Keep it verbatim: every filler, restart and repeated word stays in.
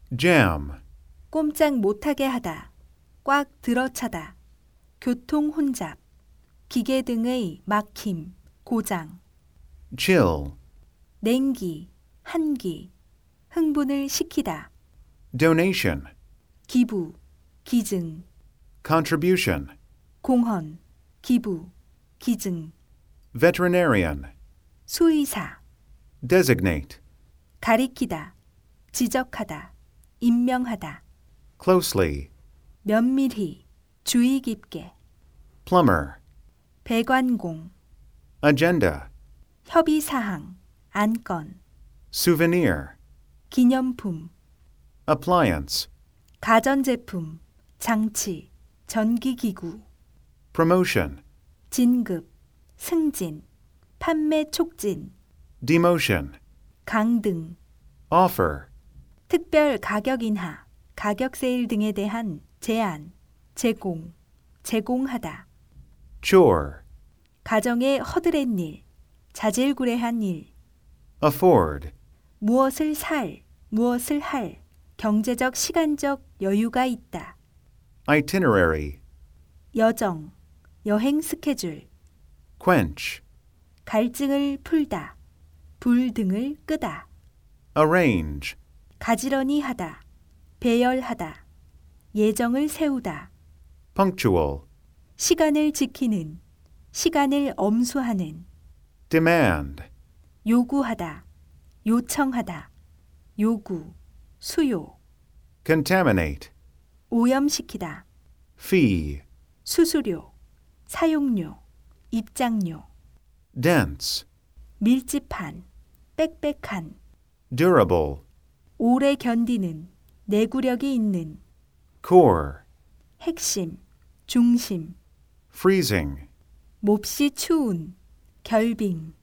jam, 꼼짝 못하게 하다, 꽉 들어차다, 교통 혼잡, 기계 등의 막힘, 고장, chill, 냉기, 한기, 흥분을 시키다, donation, 기부, 기증, contribution, 공헌, 기부, 기증, veterinarian, 수의사, designate, 가리키다, 지적하다, 임명하다, closely, 면밀히, 주의 깊게, plumber, 배관공, agenda, 협의사항, 안건, souvenir, 기념품, appliance, 가전제품, 장치, 전기기구, promotion, 진급, 승진, 판매 촉진, demotion, 강등, offer, 특별 가격 인하, 가격 세일 등에 대한 제안, 제공, 제공하다, chore, 가정의 허드렛 일, 자질구레한 일, afford, 무엇을 살, 무엇을 할, 경제적 시간적 여유가 있다, itinerary, 여정, 여행 스케줄, quench, 갈증을 풀다, 불 등을 끄다, arrange, 가지런히 하다, 배열하다, 예정을 세우다, punctual, 시간을 지키는, 시간을 엄수하는, demand, 요구하다, 요청하다, 요구, 수요, contaminate, 오염시키다, fee, 수수료, 사용료, 입장료, dense, 밀집한, 빽빽한, durable, 오래 견디는, 내구력이 있는, core, 핵심, 중심, freezing, 몹시 추운, 결빙,